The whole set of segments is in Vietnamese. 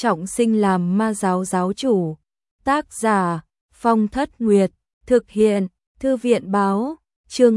trọng sinh làm ma giáo giáo chủ. Tác giả Phong Thất Nguyệt, thực hiện Thư viện Báo. Chương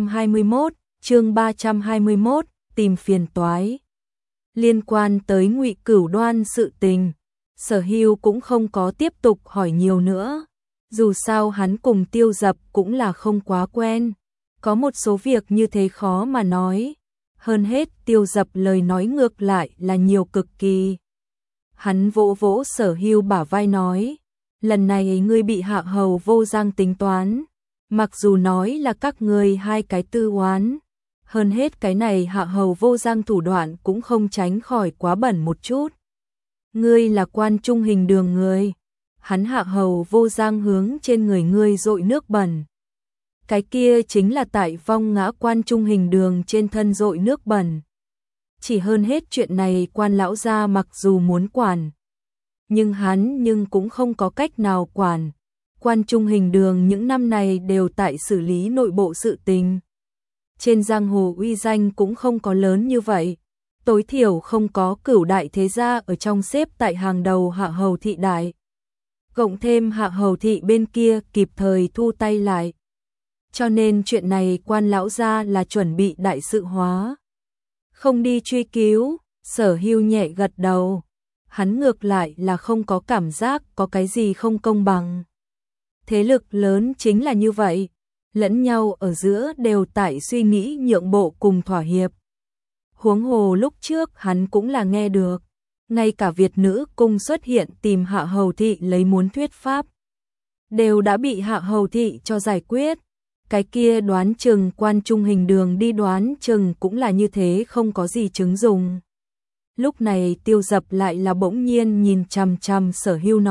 321, tìm phiền toái. Liên quan tới Ngụy Cửu Đoan sự tình, Sở Hưu cũng không có tiếp tục hỏi nhiều nữa. Dù sao hắn cùng Tiêu Dập cũng là không quá quen, có một số việc như thế khó mà nói. Hơn hết Tiêu Dập lời nói ngược lại là nhiều cực kỳ. Hắn vỗ vỗ Sở Hưu bả vai nói, lần này ngươi bị Hạ Hầu Vô Giang tính toán, mặc dù nói là các ngươi hai cái tư oán, hơn hết cái này Hạ Hầu Vô Giang thủ đoạn cũng không tránh khỏi quá bẩn một chút. Ngươi là Quan Trung Hình Đường người, hắn Hạ Hầu Vô Giang hướng trên người ngươi dội nước bẩn. Cái kia chính là tại vong ngã Quan Trung Hình Đường trên thân dội nước bẩn. Chỉ hơn hết chuyện này Quan lão gia mặc dù muốn quản, nhưng hắn cũng không có cách nào quản. Quan Trung Hình Đường những năm này đều tại xử lý nội bộ sự tình. Trên giang hồ uy danh cũng không có lớn như vậy, tối thiểu không có Cửu đại thế gia ở trong xếp tại hàng đầu Hạ Hầu thị đại. Cộng thêm Hạ Hầu thị bên kia kịp thời thu tay lại. Cho nên chuyện này Quan lão gia là chuẩn bị đại sự hóa. Không đi truy cứu, Sở Hưu nhẹ gật đầu. Hắn ngược lại là không có cảm giác có cái gì không công bằng. Thế lực lớn chính là như vậy, lẫn nhau ở giữa đều tại suy nghĩ nhượng bộ cùng thỏa hiệp. Huống hồ lúc trước hắn cũng là nghe được, ngay cả Việt Nữ Cung xuất hiện tìm Hạ Hầu thị lấy muốn thuyết pháp, đều đã bị Hạ Hầu thị cho giải quyết. Cái kia đoán chừng Quan Trung Hình Đường đi đoán chừng cũng là như thế, không có gì chứng dùng. Lúc này Tiêu Dập lại là bỗng nhiên nhìn chằm chằm Sở Hưu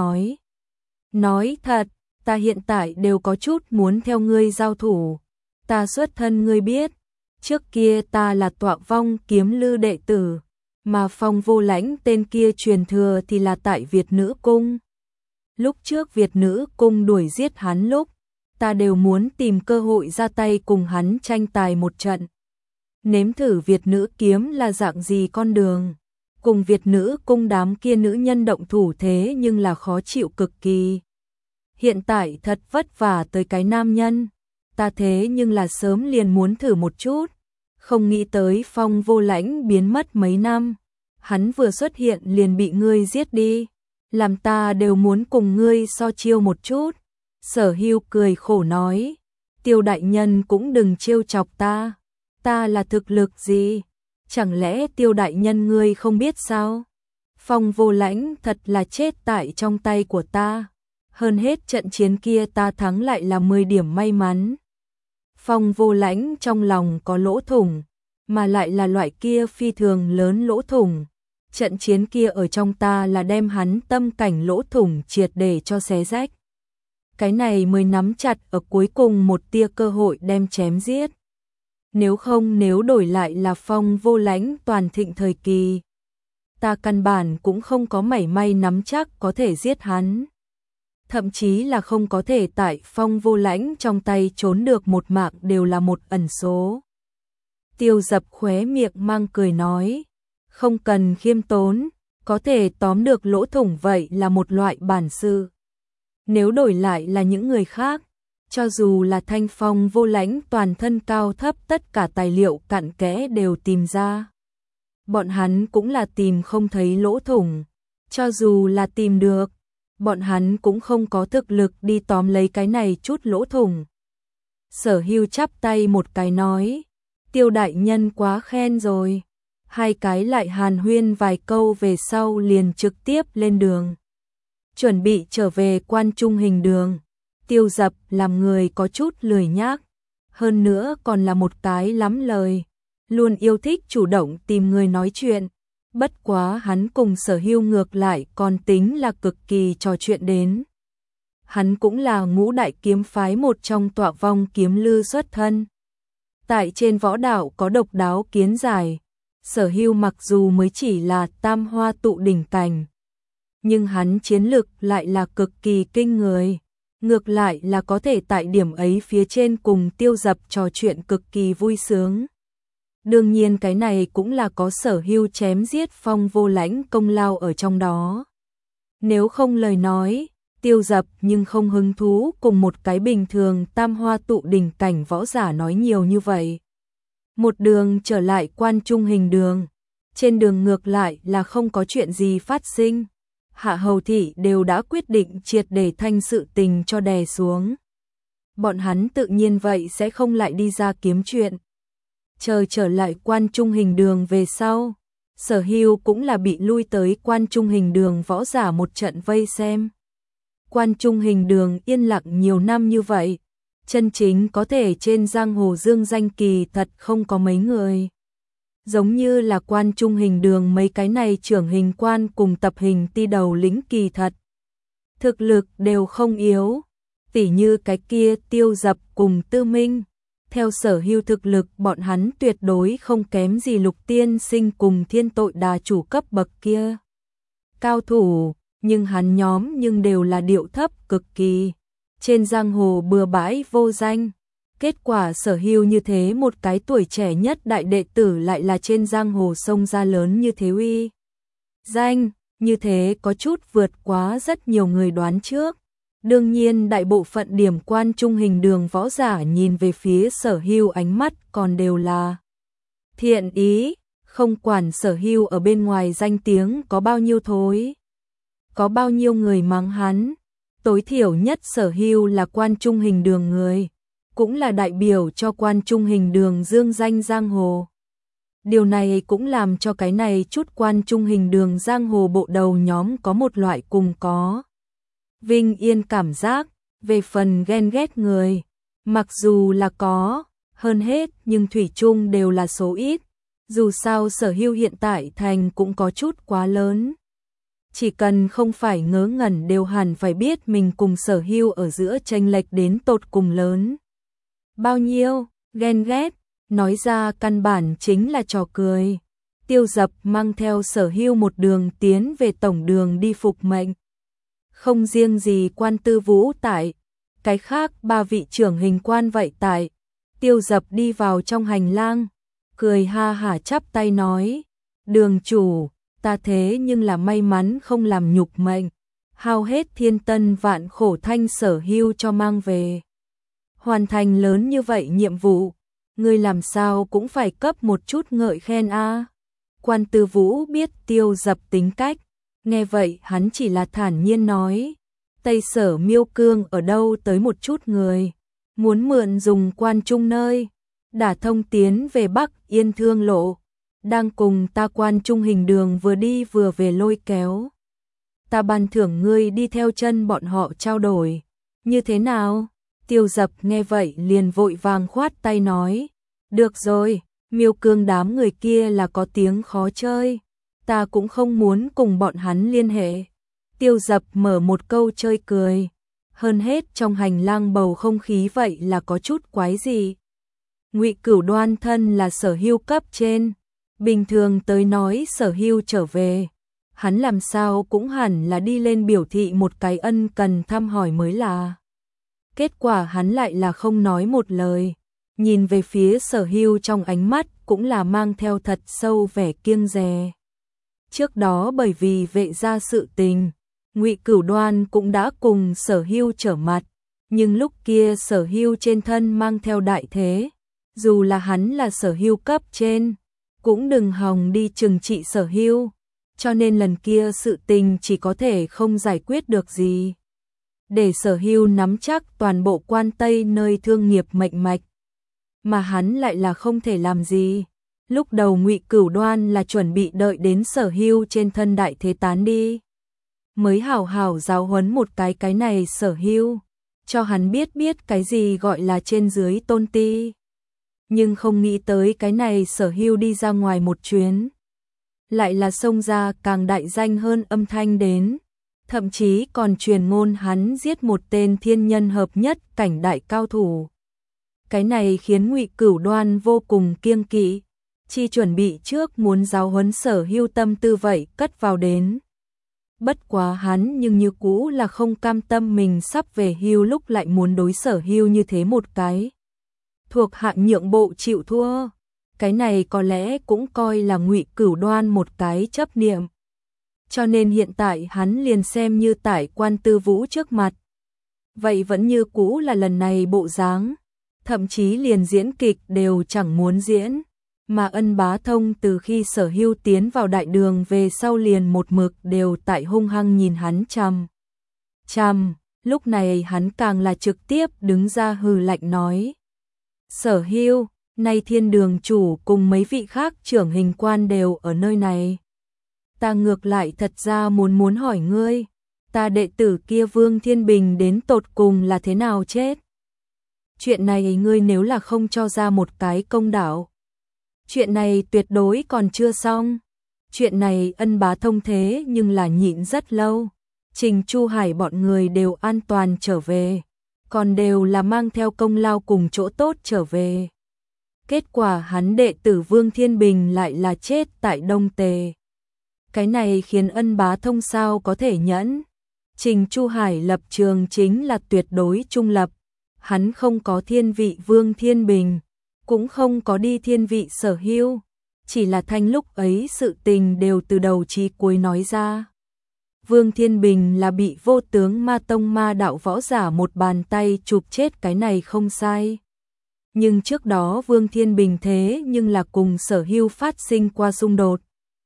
nói thật, ta hiện tại đều có chút muốn theo ngươi giao thủ. Ta xuất thân ngươi biết, trước kia ta là Tọa Vong Kiếm Lư đệ tử, mà Phong Vô Lãnh tên kia truyền thừa thì là tại Việt Nữ Cung. Lúc trước Việt Nữ Cung đuổi giết hắn lúc, ta đều muốn tìm cơ hội ra tay cùng hắn tranh tài một trận. Nếm thử Việt Nữ kiếm là dạng gì con đường. Cùng Việt Nữ Cung đám kia nữ nhân động thủ thế nhưng là khó chịu cực kỳ. Hiện tại thật vất vả tới cái nam nhân, ta thế nhưng là sớm liền muốn thử một chút. Không nghĩ tới Phong Vô Lãnh biến mất mấy năm, hắn vừa xuất hiện liền bị ngươi giết đi, làm ta đều muốn cùng ngươi so chiêu một chút. Sở Hưu cười khổ nói, Tiêu đại nhân cũng đừng trêu chọc ta là thực lực gì? Chẳng lẽ Tiêu đại nhân ngươi không biết sao? Phong Vô Lãnh thật là chết tại trong tay của ta. Hơn hết trận chiến kia ta thắng lại là 10 điểm may mắn. Phong Vô Lãnh trong lòng có lỗ thủng, mà lại là loại kia phi thường lớn lỗ thủng. Trận chiến kia ở trong ta là đem hắn tâm cảnh lỗ thủng triệt để cho xé rách. Cái này mới nắm chặt ở cuối cùng một tia cơ hội đem chém giết. Nếu đổi lại là Phong Vô Lãnh toàn thịnh thời kỳ, ta căn bản cũng không có mảy may nắm chắc có thể giết hắn. Thậm chí là không có thể tại Phong Vô Lãnh trong tay trốn được một mạng đều là một ẩn số. Tiêu Dập khóe miệng mang cười nói, không cần khiêm tốn, có thể tóm được lỗ thủng vậy là một loại bản sự. Nếu đổi lại là những người khác, cho dù là Thanh Phong Vô Lãnh toàn thân cao thấp tất cả tài liệu cặn kẽ đều tìm ra, bọn hắn cũng là tìm không thấy lỗ thủng. Cho dù là tìm được, bọn hắn cũng không có thực lực đi tóm lấy cái này chút lỗ thủng. Sở Hưu chắp tay một cái nói, Tiêu đại nhân quá khen rồi. Hai cái lại hàn huyên vài câu về sau liền trực tiếp lên đường, chuẩn bị trở về Quan Trung Hình Đường. Tiêu Dập làm người có chút lười nhác, hơn nữa còn là một cái lắm lời, luôn yêu thích chủ động tìm người nói chuyện. Bất quá hắn cùng Sở Hưu ngược lại còn tính là cực kỳ trò chuyện đến. Hắn cũng là Ngũ đại kiếm phái một trong Tọa Vong Kiếm Lư xuất thân, tại trên võ đạo có độc đáo kiến giải. Sở Hưu mặc dù mới chỉ là tam hoa tụ đỉnh cảnh, nhưng hắn chiến lực lại là cực kỳ kinh người. Ngược lại là có thể tại điểm ấy phía trên cùng Tiêu Dập trò chuyện cực kỳ vui sướng. Đương nhiên cái này cũng là có Sở Hưu chém giết Phong Vô Lãnh công lao ở trong đó. Nếu không lời nói, Tiêu Dập nhưng không hứng thú cùng một cái bình thường tam hoa tụ đỉnh cảnh võ giả nói nhiều như vậy. Một đường trở lại Quan Trung Hình Đường, trên đường ngược lại là không có chuyện gì phát sinh. Hạ Hầu Thị đều đã quyết định triệt để thanh sự tình cho đè xuống. Bọn hắn tự nhiên vậy sẽ không lại đi ra kiếm chuyện. Chờ trở lại Quan Trung Hình Đường về sau, Sở Hưu cũng là bị lui tới Quan Trung Hình Đường võ giả một trận vây xem. Quan Trung Hình Đường yên lặng nhiều năm như vậy, chân chính có thể trên giang hồ dương danh kỳ thật không có mấy người. Giống như là Quan Trung Hình Đường mấy cái này trưởng hình quan cùng tập hình ti đầu lĩnh kỳ thật. Thực lực đều không yếu, tỉ như cái kia Tiêu Dập cùng Tư Minh. Theo Sở Hưu thực lực bọn hắn tuyệt đối không kém gì Lục Tiên Sinh cùng Thiên Tội Đà chủ cấp bậc kia. Cao thủ, nhưng hắn nhóm nhưng đều là điệu thấp cực kỳ. Trên giang hồ bừa bãi vô danh. Kết quả Sở Hưu như thế một cái tuổi trẻ nhất đại đệ tử lại là trên giang hồ sông ra lớn như thế uy. Danh, như thế có chút vượt quá rất nhiều người đoán trước. Đương nhiên đại bộ phận điểm Quan Trung Hình Đường võ giả nhìn về phía Sở Hưu ánh mắt còn đều là thiện ý, không quản Sở Hưu ở bên ngoài danh tiếng có bao nhiêu thối, có bao nhiêu người mắng hắn, tối thiểu nhất Sở Hưu là Quan Trung Hình Đường người, cũng là đại biểu cho Quan Trung Hình Đường dương danh giang hồ. Điều này cũng làm cho cái này chút Quan Trung Hình Đường giang hồ bộ đầu nhóm có một loại cùng có vinh yên cảm giác. Về phần ghen ghét người, mặc dù là có, hơn hết nhưng thủy chung đều là số ít. Dù sao Sở Hưu hiện tại thành cũng có chút quá lớn. Chỉ cần không phải ngớ ngẩn đều hẳn phải biết mình cùng Sở Hưu ở giữa chênh lệch đến tột cùng lớn. Bao nhiêu, ghen ghét, nói ra căn bản chính là trò cười. Tiêu Dập mang theo Sở Hưu một đường tiến về tổng đường đi phục mệnh. Không riêng gì Quan Tư Vũ tại, cái khác ba vị trưởng hình quan vậy tại. Tiêu Dập đi vào trong hành lang, cười ha hả chắp tay nói, đường chủ, ta thế nhưng là may mắn không làm nhục mệnh, hao hết thiên tân vạn khổ thanh Sở Hưu cho mang về. Hoàn thành lớn như vậy nhiệm vụ, ngươi làm sao cũng phải cấp một chút ngợi khen a. Quan Tư Vũ biết Tiêu Dập tính cách, nghe vậy hắn chỉ là thản nhiên nói, Tây Sở Miêu Cương ở đâu tới một chút người, muốn mượn dùng Quan Trung nơi, đả thông tiến về Bắc Yên Thương lộ, đang cùng ta Quan Trung Hình Đường vừa đi vừa về lôi kéo. Ta ban thưởng ngươi đi theo chân bọn họ trao đổi, như thế nào? Tiêu Dập nghe vậy liền vội vàng khoát tay nói, được rồi, Miêu Cương đám người kia là có tiếng khó chơi, ta cũng không muốn cùng bọn hắn liên hệ. Tiêu Dập mở một câu chơi cười, hơn hết trong hành lang bầu không khí vậy là có chút quái gì. Ngụy Cửu Đoan thân là Sở Hưu cấp trên, bình thường tới nói Sở Hưu trở về, hắn làm sao cũng hẳn là đi lên biểu thị một cái ân cần thăm hỏi mới là. Kết quả hắn lại là không nói một lời, nhìn về phía Sở Hưu trong ánh mắt cũng là mang theo thật sâu vẻ kiêng dè. Trước đó bởi vì Vệ gia sự tình, Ngụy Cửu Đoan cũng đã cùng Sở Hưu trở mặt, nhưng lúc kia Sở Hưu trên thân mang theo đại thế, dù là hắn là Sở Hưu cấp trên, cũng đừng hòng đi trừng trị Sở Hưu, cho nên lần kia sự tình chỉ có thể không giải quyết được gì. Để Sở Hưu nắm chắc toàn bộ Quan Tây nơi thương nghiệp mệnh mạch, mà hắn lại là không thể làm gì. Lúc đầu Ngụy Cửu Đoan là chuẩn bị đợi đến Sở Hưu trên thân đại thế tán đi, mới hảo hảo giáo huấn một cái này Sở Hưu, cho hắn biết cái gì gọi là trên dưới tôn ti. Nhưng không nghĩ tới cái này Sở Hưu đi ra ngoài một chuyến, lại là xông ra càng đại danh hơn âm thanh đến, thậm chí còn truyền ngôn hắn giết một tên thiên nhân hợp nhất cảnh đại cao thủ. Cái này khiến Ngụy Cửu Đoan vô cùng kiêng kỵ, chi chuẩn bị trước muốn giáo huấn Sở Hưu tâm tư vậy cất vào đến. Bất quá hắn nhưng như cũ là không cam tâm mình sắp về hưu lúc lại muốn đối Sở Hưu như thế một cái. Thuộc hạ nhượng bộ chịu thua, cái này có lẽ cũng coi là Ngụy Cửu Đoan một cái chấp niệm. cho nên hiện tại hắn liền xem như tại Quan Tư Vũ trước mặt. Vậy vẫn như cũ là lần này bộ dáng, thậm chí liền diễn kịch đều chẳng muốn diễn. Mà Ân Bá Thông từ khi Sở Hưu tiến vào đại đường về sau liền một mực đều tại hung hăng nhìn hắn chằm chằm, lúc này hắn càng là trực tiếp đứng ra hừ lạnh nói. Sở Hưu, nay Thiên Đường chủ cùng mấy vị khác trưởng hình quan đều ở nơi này. Ta ngược lại thật ra muốn hỏi ngươi, ta đệ tử kia Vương Thiên Bình đến tột cùng là thế nào chết? Chuyện này ngươi nếu là không cho ra một cái công đạo, chuyện này tuyệt đối còn chưa xong. Chuyện này Ân Bá Thông thế nhưng là nhịn rất lâu. Trình Chu Hải bọn người đều an toàn trở về, còn đều là mang theo công lao cùng chỗ tốt trở về. Kết quả hắn đệ tử Vương Thiên Bình lại là chết tại Đông Tề. Cái này khiến Ân Bá Thông sao có thể nhẫn. Trình Chu Hải lập trường chính là tuyệt đối trung lập. Hắn không có thiên vị Vương Thiên Bình, cũng không có đi thiên vị Sở Hưu, chỉ là thanh lúc ấy sự tình đều từ đầu chí cuối nói ra. Vương Thiên Bình là bị Vô Tướng Ma Tông ma đạo võ giả một bàn tay chụp chết, cái này không sai. Nhưng trước đó Vương Thiên Bình thế nhưng là cùng Sở Hưu phát sinh qua xung đột.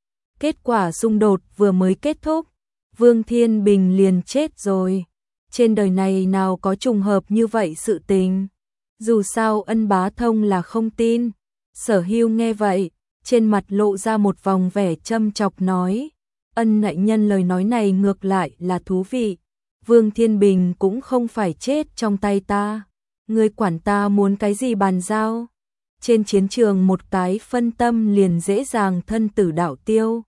Kết quả xung đột vừa mới kết thúc, Vương Thiên Bình liền chết rồi. Trên đời này nào có trùng hợp như vậy sự tình. Dù sao Ân Bá Thông là không tin. Sở Hưu nghe vậy, trên mặt lộ ra một vòng vẻ châm chọc nói. Ân đại nhân lời nói này ngược lại là thú vị. Vương Thiên Bình cũng không phải chết trong tay ta. Ngươi quản ta muốn cái gì bàn giao. Trên chiến trường một cái phân tâm liền dễ dàng thân tử đạo tiêu.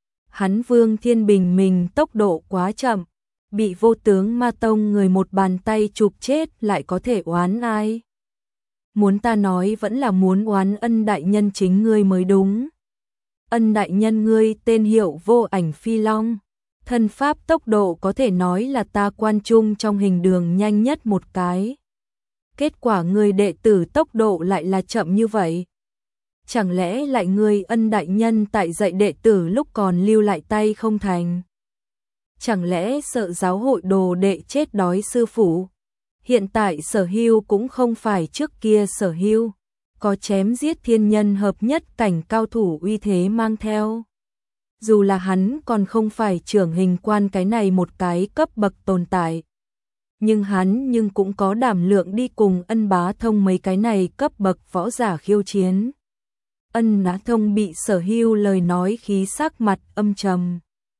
Hắn Vương Thiên Bình mình tốc độ quá chậm, bị Vô Tướng Ma Tông người một bàn tay chụp chết lại có thể oán ai. Muốn ta nói vẫn là muốn oán Ân đại nhân chính ngươi mới đúng. Ân đại nhân ngươi tên hiệu Vô Ảnh Phi Long, thân pháp tốc độ có thể nói là ta Quan Trung trong hình đường nhanh nhất một cái. Kết quả ngươi đệ tử tốc độ lại là chậm như vậy. Chẳng lẽ lại ngươi Ân đại nhân tại dạy đệ tử lúc còn lưu lại tay không thành? Chẳng lẽ sợ giáo hội đồ đệ chết đói sư phụ? Hiện tại Sở Hưu cũng không phải trước kia Sở Hưu, có chém giết thiên nhân hợp nhất cảnh cao thủ uy thế mang theo. Dù là hắn còn không phải trưởng hình quan cái này một cái cấp bậc tồn tại, nhưng hắn cũng có đảm lượng đi cùng Ân Bá Thông mấy cái này cấp bậc võ giả khiêu chiến. Ân Bá Thông bị Sở Hưu lời nói khí sắc mặt âm trầm.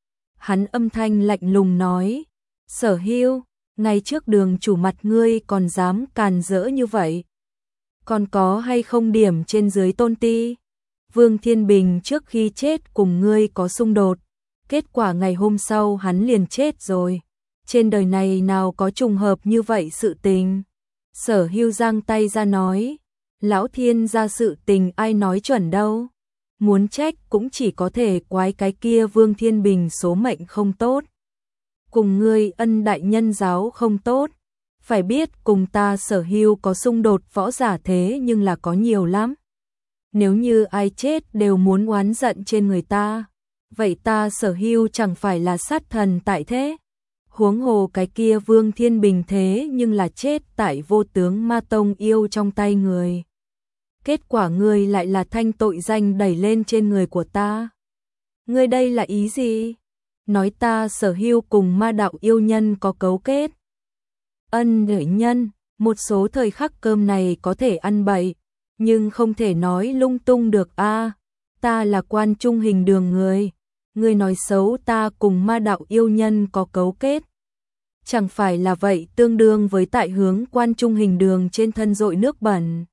Hắn âm thanh lạnh lùng nói, Sở Hưu, ngay trước đường chủ mặt ngươi còn dám càn rỡ như vậy. Còn có hay không điểm trên dưới tôn ti? Vương Thiên Bình trước khi chết cùng ngươi có xung đột, kết quả ngày hôm sau hắn liền chết rồi. Trên đời này nào có trùng hợp như vậy sự tình? Sở Hưu giang tay ra nói, lão thiên gia sự tình ai nói chuẩn đâu. Muốn trách cũng chỉ có thể quái cái kia Vương Thiên Bình số mệnh không tốt. Cùng ngươi Ân đại nhân giáo không tốt. Phải biết cùng ta Sở Hưu có xung đột võ giả thế nhưng là có nhiều lắm. Nếu như ai chết đều muốn oán giận trên người ta, vậy ta Sở Hưu chẳng phải là sát thần tại thế. Huống hồ cái kia Vương Thiên Bình thế nhưng là chết tại Vô Tướng Ma Tông yêu trong tay người. Kết quả ngươi lại là thanh tội danh đẩy lên trên người của ta. Ngươi đây là ý gì? Nói ta Sở Hưu cùng ma đạo yêu nhân có cấu kết. Ân đại nhân, một số thời khắc cơm này có thể ăn bậy, nhưng không thể nói lung tung được a. Ta là Quan Trung hình đường người, ngươi nói xấu ta cùng ma đạo yêu nhân có cấu kết. Chẳng phải là vậy tương đương với tại hướng Quan Trung hình đường trên thân dội nước bẩn.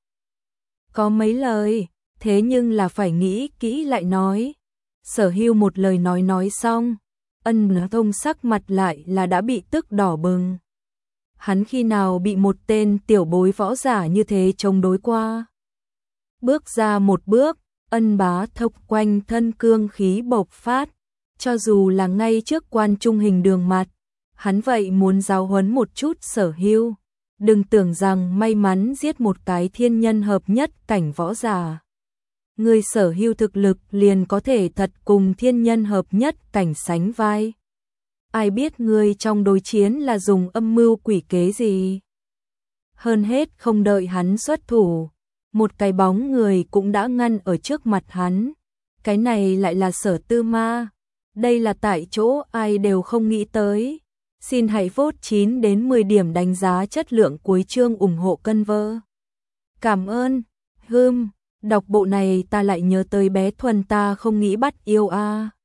Có mấy lời, thế nhưng là phải nghĩ kỹ lại nói. Sở Hưu một lời nói xong, Ân Bá Thông sắc mặt lại là đã bị tức đỏ bừng. Hắn khi nào bị một tên tiểu bối võ giả như thế chống đối qua? Bước ra một bước, Ân Bá Thông quanh thân cương khí bộc phát, cho dù là ngay trước Quan Trung hình đường mặt, hắn vậy muốn giáo huấn một chút Sở Hưu. Đừng tưởng rằng may mắn giết một cái thiên nhân hợp nhất cảnh võ giả, Người sở hữu thực lực liền có thể thật cùng thiên nhân hợp nhất cảnh sánh vai. Ai biết ngươi trong đối chiến là dùng âm mưu quỷ kế gì? Hơn hết không đợi hắn xuất thủ, một cái bóng người cũng đã ngăn ở trước mặt hắn. Cái này lại là Sở Tư Ma. Đây là tại chỗ ai đều không nghĩ tới. Xin hãy vote 9 đến 10 điểm đánh giá chất lượng cuối chương ủng hộ cân vơ. Cảm ơn. Đọc bộ này ta lại nhớ tới bé Thuần ta không nghĩ bắt yêu a.